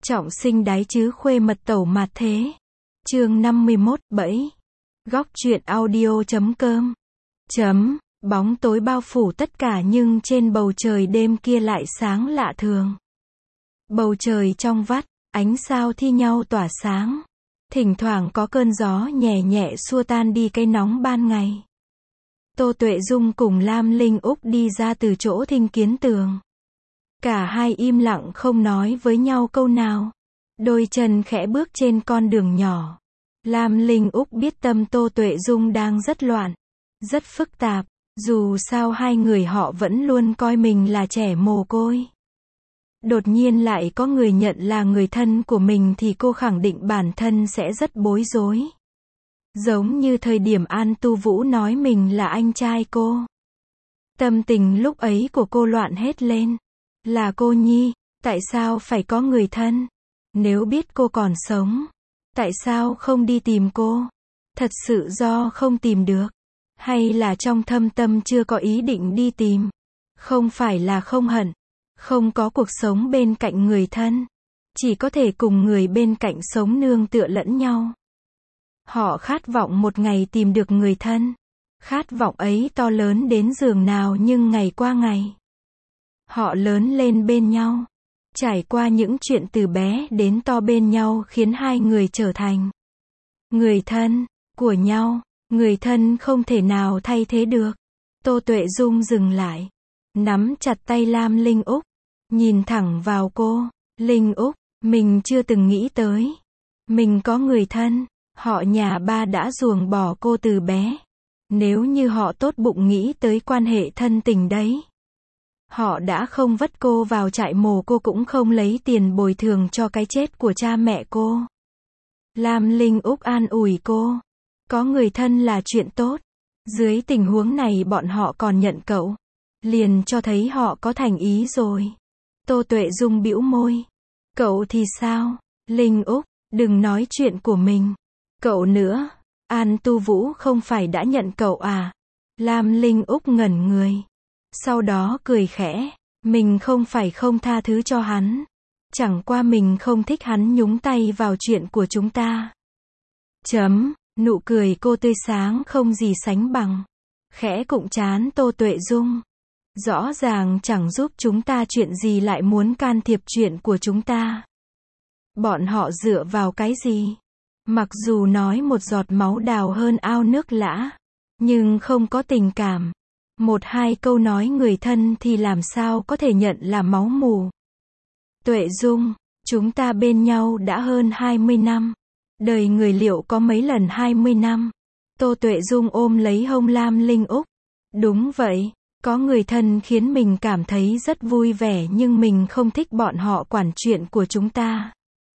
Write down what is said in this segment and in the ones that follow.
Trọng sinh đái chứ khuê mật tẩu mạt thế. Chương 51, bẫy. Góc truyện audio.com. Bóng tối bao phủ tất cả nhưng trên bầu trời đêm kia lại sáng lạ thường. Bầu trời trong vắt, ánh sao thi nhau tỏa sáng. Thỉnh thoảng có cơn gió nhẹ nhẹ xua tan đi cái nóng ban ngày. Tô Tuệ Dung cùng Lam Linh Úc đi ra từ chỗ thinh kiến tường. Cả hai im lặng không nói với nhau câu nào. Đôi chân khẽ bước trên con đường nhỏ. Lam Linh Úc biết tâm Tô Tuệ Dung đang rất loạn, rất phức tạp. Dù sao hai người họ vẫn luôn coi mình là trẻ mồ côi. Đột nhiên lại có người nhận là người thân của mình thì cô khẳng định bản thân sẽ rất bối rối. Giống như thời điểm An Tu Vũ nói mình là anh trai cô. Tâm tình lúc ấy của cô loạn hết lên. Là cô Nhi, tại sao phải có người thân? Nếu biết cô còn sống, tại sao không đi tìm cô? Thật sự do không tìm được? Hay là trong thâm tâm chưa có ý định đi tìm? Không phải là không hận, không có cuộc sống bên cạnh người thân, chỉ có thể cùng người bên cạnh sống nương tựa lẫn nhau. Họ khát vọng một ngày tìm được người thân. Khát vọng ấy to lớn đến giường nào nhưng ngày qua ngày. Họ lớn lên bên nhau. Trải qua những chuyện từ bé đến to bên nhau khiến hai người trở thành người thân của nhau. Người thân không thể nào thay thế được. Tô Tuệ Dung dừng lại, nắm chặt tay Lam Linh Úc, nhìn thẳng vào cô. Linh Úc, mình chưa từng nghĩ tới mình có người thân. Họ nhà ba đã ruồng bỏ cô từ bé. Nếu như họ tốt bụng nghĩ tới quan hệ thân tình đấy, họ đã không vất cô vào trại mồ, cô cũng không lấy tiền bồi thường cho cái chết của cha mẹ cô. Lam Linh Úc an ủi cô. Có người thân là chuyện tốt. Dưới tình huống này bọn họ còn nhận cậu, liền cho thấy họ có thành ý rồi. Tô Tuệ Dung bĩu môi. Cậu thì sao? Linh Úc, đừng nói chuyện của mình. Cậu nữa, An Tu Vũ không phải đã nhận cậu à? Lam Linh Úc ngẩn người. Sau đó cười khẽ. Mình không phải không tha thứ cho hắn. Chẳng qua mình không thích hắn nhúng tay vào chuyện của chúng ta. Nụ cười cô tươi sáng không gì sánh bằng. Khẽ cụng trán Tô Tuệ Dung. Rõ ràng chẳng giúp chúng ta chuyện gì lại muốn can thiệp chuyện của chúng ta. Bọn họ dựa vào cái gì? Mặc dù nói một giọt máu đào hơn ao nước lã, nhưng không có tình cảm. Một hai câu nói người thân thì làm sao có thể nhận là máu mù. Tuệ Dung, chúng ta bên nhau đã hơn 20 năm. Đời người liệu có mấy lần 20 năm? Tô Tuệ Dung ôm lấy hông Lam Linh Úc. Đúng vậy, có người thân khiến mình cảm thấy rất vui vẻ nhưng mình không thích bọn họ quản chuyện của chúng ta.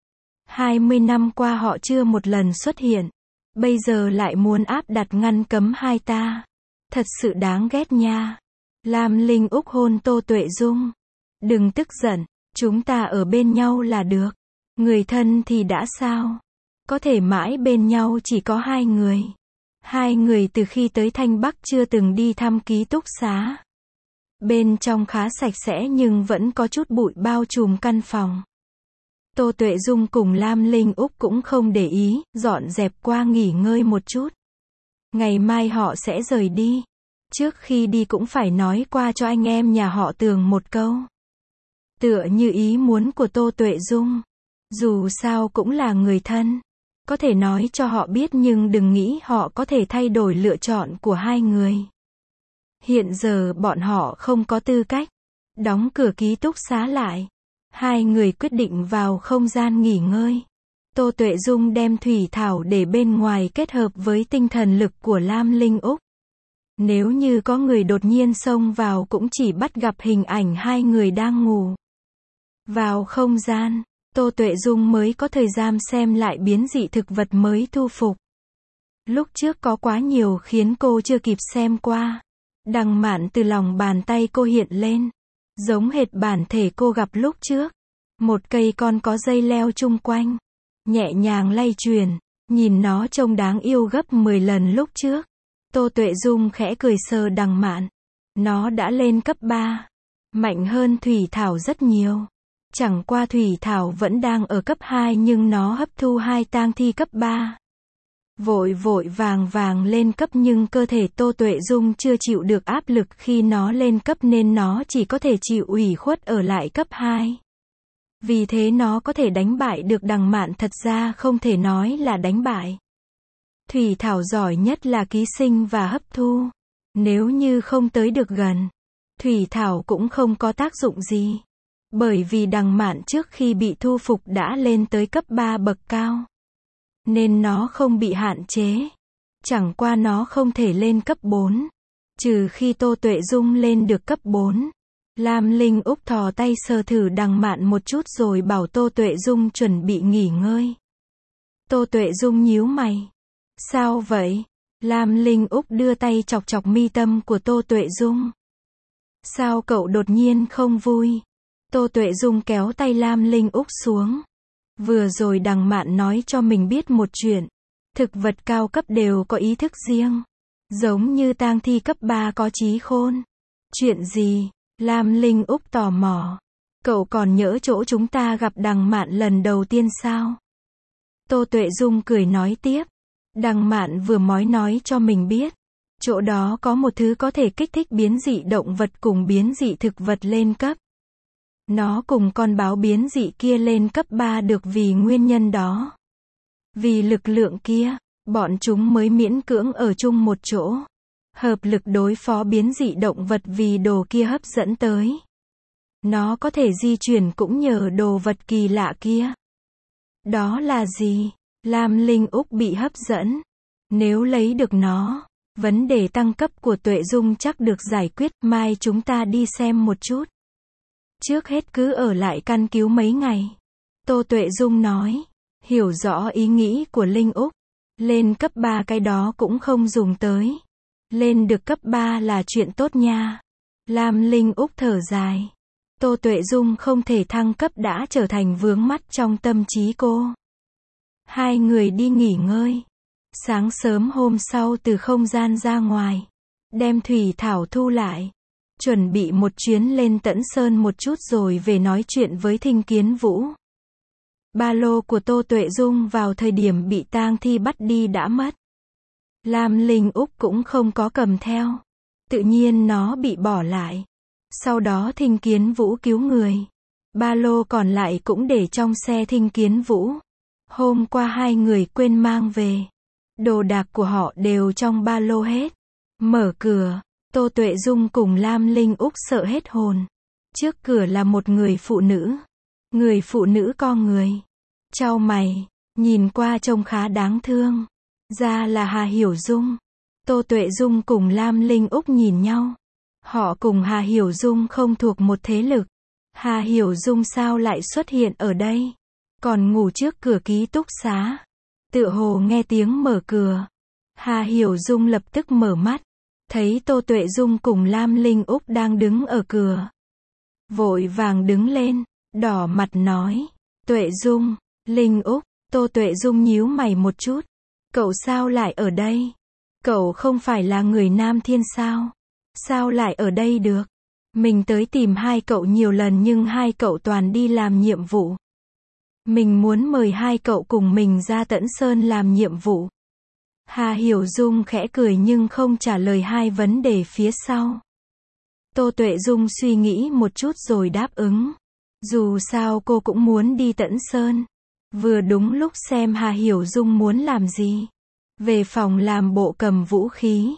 20 năm qua họ chưa một lần xuất hiện. Bây giờ lại muốn áp đặt ngăn cấm hai ta. Thật sự đáng ghét nha. Lam Linh Úc hôn Tô Tuệ Dung. Đừng tức giận, chúng ta ở bên nhau là được. Người thân thì đã sao? Có thể mãi bên nhau chỉ có hai người. Hai người từ khi tới Thanh Bắc chưa từng đi thăm ký túc xá. Bên trong khá sạch sẽ nhưng vẫn có chút bụi bao trùm căn phòng. Tô Tuệ Dung cùng Lam Linh Úc cũng không để ý, dọn dẹp qua nghỉ ngơi một chút. Ngày mai họ sẽ rời đi. Trước khi đi cũng phải nói qua cho anh em nhà họ Tường một câu. Tựa như ý muốn của Tô Tuệ Dung. Dù sao cũng là người thân. Có thể nói cho họ biết nhưng đừng nghĩ họ có thể thay đổi lựa chọn của hai người. Hiện giờ bọn họ không có tư cách. Đóng cửa ký túc xá lại. Hai người quyết định vào không gian nghỉ ngơi. Tô Tuệ Dung đem thủy thảo để bên ngoài kết hợp với tinh thần lực của Lam Linh Úc. Nếu như có người đột nhiên xông vào cũng chỉ bắt gặp hình ảnh hai người đang ngủ. Vào không gian, Tô Tuệ Dung mới có thời gian xem lại biến dị thực vật mới thu phục. Lúc trước có quá nhiều khiến cô chưa kịp xem qua. Đằng mạn từ lòng bàn tay cô hiện lên. Giống hệt bản thể cô gặp lúc trước. Một cây con có dây leo chung quanh. Nhẹ nhàng lay chuyển. Nhìn nó trông đáng yêu gấp 10 lần lúc trước. Tô Tuệ Dung khẽ cười sờ đằng mạn. Nó đã lên cấp 3. Mạnh hơn thủy thảo rất nhiều. Chẳng qua Thủy Thảo vẫn đang ở cấp 2 nhưng nó hấp thu 2 tang thi cấp 3. Vội vội vàng vàng lên cấp nhưng cơ thể Tô Tuệ Dung chưa chịu được áp lực khi nó lên cấp nên nó chỉ có thể chịu ủy khuất ở lại cấp 2. Vì thế nó có thể đánh bại được Đằng Mạn, thật ra không thể nói là đánh bại. Thủy Thảo giỏi nhất là ký sinh và hấp thu. Nếu như không tới được gần, Thủy Thảo cũng không có tác dụng gì. Bởi vì Đằng Mạn trước khi bị thu phục đã lên tới cấp 3 bậc cao. Nên nó không bị hạn chế. Chẳng qua nó không thể lên cấp 4. Trừ khi Tô Tuệ Dung lên được cấp 4. Lam Linh Úc thò tay sờ thử Đằng Mạn một chút rồi bảo Tô Tuệ Dung chuẩn bị nghỉ ngơi. Tô Tuệ Dung nhíu mày. Sao vậy? Lam Linh Úc đưa tay chọc chọc mi tâm của Tô Tuệ Dung. Sao cậu đột nhiên không vui? Tô Tuệ Dung kéo tay Lam Linh Úc xuống. Vừa rồi Đằng Mạn nói cho mình biết một chuyện. Thực vật cao cấp đều có ý thức riêng. Giống như tang thi cấp 3 có trí khôn. Chuyện gì? Lam Linh Úc tò mò. Cậu còn nhớ chỗ chúng ta gặp Đằng Mạn lần đầu tiên sao? Tô Tuệ Dung cười nói tiếp. Đằng Mạn vừa nói cho mình biết. Chỗ đó có một thứ có thể kích thích biến dị động vật cùng biến dị thực vật lên cấp. Nó cùng con báo biến dị kia lên cấp 3 được vì nguyên nhân đó. Vì lực lượng kia, bọn chúng mới miễn cưỡng ở chung một chỗ. Hợp lực đối phó biến dị động vật vì đồ kia hấp dẫn tới. Nó có thể di chuyển cũng nhờ đồ vật kỳ lạ kia. Đó là gì? Lam Linh Úc bị hấp dẫn. Nếu lấy được nó, vấn đề tăng cấp của Tuệ Dung chắc được giải quyết. Mai chúng ta đi xem một chút. Trước hết cứ ở lại căn cứu mấy ngày. Tô Tuệ Dung nói. Hiểu rõ ý nghĩ của Linh Úc. Lên cấp 3 cái đó cũng không dùng tới. Lên được cấp 3 là chuyện tốt nha. Lam Linh Úc thở dài. Tô Tuệ Dung không thể thăng cấp đã trở thành vướng mắc trong tâm trí cô. Hai người đi nghỉ ngơi. Sáng sớm hôm sau từ không gian ra ngoài. Đem Thủy Thảo thu lại. Chuẩn bị một chuyến lên Tẫn Sơn một chút rồi về nói chuyện với Thinh Kiến Vũ. Ba lô của Tô Tuệ Dung vào thời điểm bị tang thi bắt đi đã mất. Lam Linh Úc cũng không có cầm theo. Tự nhiên nó bị bỏ lại. Sau đó Thinh Kiến Vũ cứu người. Ba lô còn lại cũng để trong xe Thinh Kiến Vũ. Hôm qua hai người quên mang về. Đồ đạc của họ đều trong ba lô hết. Mở cửa, Tô Tuệ Dung cùng Lam Linh Úc sợ hết hồn. Trước cửa là một người phụ nữ. Người phụ nữ con người. Chau mày, nhìn qua trông khá đáng thương. Ra là Hà Hiểu Dung. Tô Tuệ Dung cùng Lam Linh Úc nhìn nhau. Họ cùng Hà Hiểu Dung không thuộc một thế lực. Hà Hiểu Dung sao lại xuất hiện ở đây? Còn ngủ trước cửa ký túc xá. Tựa hồ nghe tiếng mở cửa. Hà Hiểu Dung lập tức mở mắt. Thấy Tô Tuệ Dung cùng Lam Linh Úc đang đứng ở cửa. Vội vàng đứng lên, đỏ mặt nói. Tuệ Dung, Linh Úc. Tô Tuệ Dung nhíu mày một chút. Cậu sao lại ở đây? Cậu không phải là người Nam Thiên sao? Sao lại ở đây được? Mình tới tìm hai cậu nhiều lần nhưng hai cậu toàn đi làm nhiệm vụ. Mình muốn mời hai cậu cùng mình ra Tẫn Sơn làm nhiệm vụ. Hà Hiểu Dung khẽ cười nhưng không trả lời hai vấn đề phía sau. Tô Tuệ Dung suy nghĩ một chút rồi đáp ứng. Dù sao cô cũng muốn đi Tẫn Sơn. Vừa đúng lúc xem Hà Hiểu Dung muốn làm gì. Về phòng làm bộ cầm vũ khí.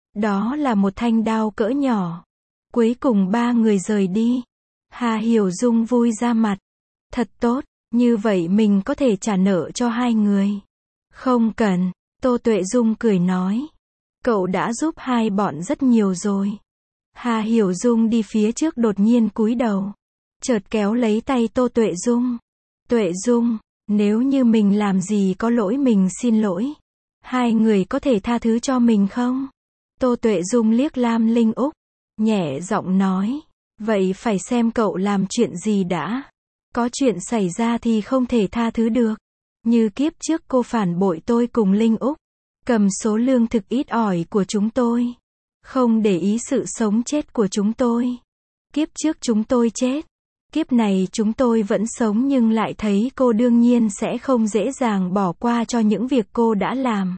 Đó là một thanh đao cỡ nhỏ. Cuối cùng ba người rời đi. Hà Hiểu Dung vui ra mặt. Thật tốt, như vậy mình có thể trả nợ cho hai người. Không cần, Tô Tuệ Dung cười nói. Cậu đã giúp hai bọn rất nhiều rồi. Hà Hiểu Dung đi phía trước đột nhiên cúi đầu. Chợt kéo lấy tay Tô Tuệ Dung. Tuệ Dung, nếu như mình làm gì có lỗi mình xin lỗi. Hai người có thể tha thứ cho mình không? Tô Tuệ Dung liếc Lam Linh Úc. Nhẹ giọng nói. Vậy phải xem cậu làm chuyện gì đã. Có chuyện xảy ra thì không thể tha thứ được. Như kiếp trước cô phản bội tôi cùng Linh Úc. Cầm số lương thực ít ỏi của chúng tôi. Không để ý sự sống chết của chúng tôi. Kiếp trước chúng tôi chết. Kiếp này chúng tôi vẫn sống nhưng lại thấy cô đương nhiên sẽ không dễ dàng bỏ qua cho những việc cô đã làm.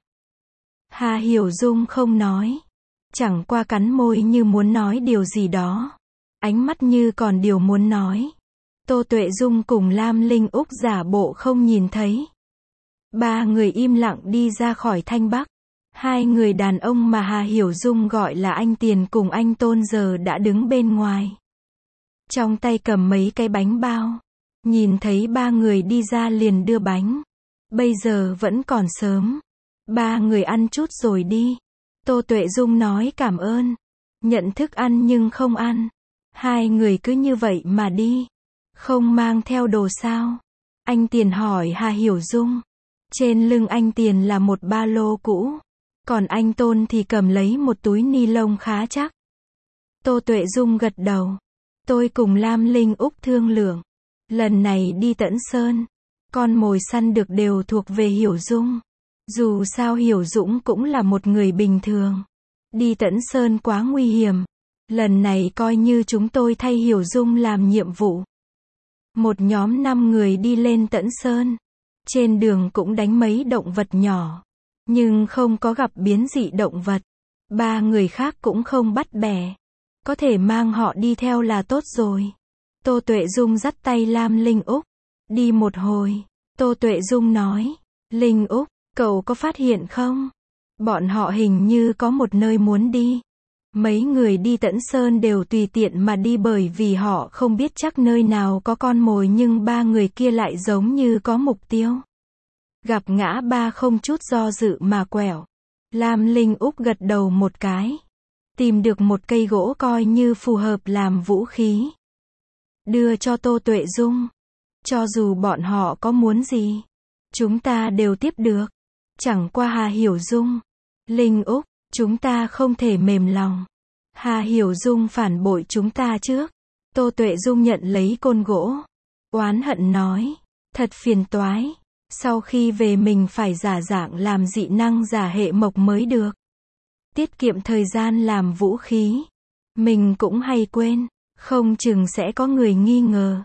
Hà Hiểu Dung không nói. Chẳng qua cắn môi như muốn nói điều gì đó. Ánh mắt như còn điều muốn nói. Tô Tuệ Dung cùng Lam Linh Úc giả bộ không nhìn thấy. Ba người im lặng đi ra khỏi Thanh Bắc. Hai người đàn ông mà Hà Hiểu Dung gọi là anh Tiền cùng anh Tôn giờ đã đứng bên ngoài. Trong tay cầm mấy cái bánh bao. Nhìn thấy ba người đi ra liền đưa bánh. Bây giờ vẫn còn sớm. Ba người ăn chút rồi đi. Tô Tuệ Dung nói cảm ơn. Nhận thức ăn nhưng không ăn. Hai người cứ như vậy mà đi. Không mang theo đồ sao? Anh Tiền hỏi Hà Hiểu Dung. Trên lưng anh Tiền là một ba lô cũ. Còn anh Tôn thì cầm lấy một túi ni lông khá chắc. Tô Tuệ Dung gật đầu. Tôi cùng Lam Linh Úc thương lượng. Lần này đi Tẫn Sơn. Con mồi săn được đều thuộc về Hiểu Dung. Dù sao Hiểu Dũng cũng là một người bình thường. Đi Tẫn Sơn quá nguy hiểm. Lần này coi như chúng tôi thay Hiểu Dung làm nhiệm vụ. Một nhóm 5 người đi lên Tẫn Sơn. Trên đường cũng đánh mấy động vật nhỏ. Nhưng không có gặp biến dị động vật. Ba người khác cũng không bắt bẻ. Có thể mang họ đi theo là tốt rồi. Tô Tuệ Dung dắt tay Lam Linh Úc. Đi một hồi. Tô Tuệ Dung nói. Linh Úc, cậu có phát hiện không? Bọn họ hình như có một nơi muốn đi. Mấy người đi Tẫn Sơn đều tùy tiện mà đi bởi vì họ không biết chắc nơi nào có con mồi nhưng ba người kia lại giống như có mục tiêu. Gặp ngã ba không chút do dự mà quẹo. Lam Linh Úc gật đầu một cái. Tìm được một cây gỗ coi như phù hợp làm vũ khí. Đưa cho Tô Tuệ Dung. Cho dù bọn họ có muốn gì, chúng ta đều tiếp được. Chẳng qua Hà Hiểu Dung. Linh Úc, chúng ta không thể mềm lòng. Hà Hiểu Dung phản bội chúng ta trước. Tô Tuệ Dung nhận lấy côn gỗ. Oán hận nói. Thật phiền toái. Sau khi về mình phải giả dạng làm dị năng giả hệ mộc mới được. Tiết kiệm thời gian làm vũ khí. Mình cũng hay quên. Không chừng sẽ có người nghi ngờ.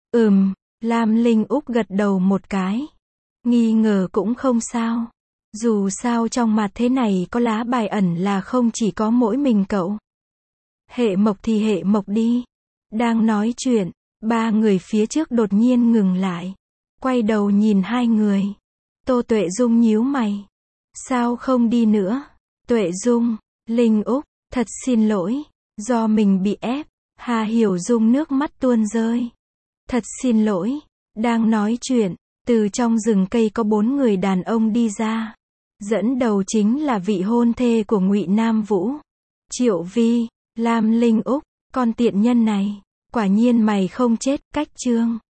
Lam Linh Úc gật đầu một cái. Nghi ngờ cũng không sao. Dù sao trong mặt thế này có lá bài ẩn là không chỉ có mỗi mình cậu. Hệ mộc thì hệ mộc đi. Đang nói chuyện, ba người phía trước đột nhiên ngừng lại. Quay đầu nhìn hai người. Tô Tuệ Dung nhíu mày. Sao không đi nữa? Tuệ Dung, Linh Úc, thật xin lỗi. Do mình bị ép. Hà Hiểu Dung nước mắt tuôn rơi. Thật xin lỗi. Đang nói chuyện, từ trong rừng cây có 4 người đàn ông đi ra. Dẫn đầu chính là vị hôn thê của Ngụy Nam Vũ. Triệu Vi, Lam Linh Úc, con tiện nhân này. Quả nhiên mày không chết, cách chương.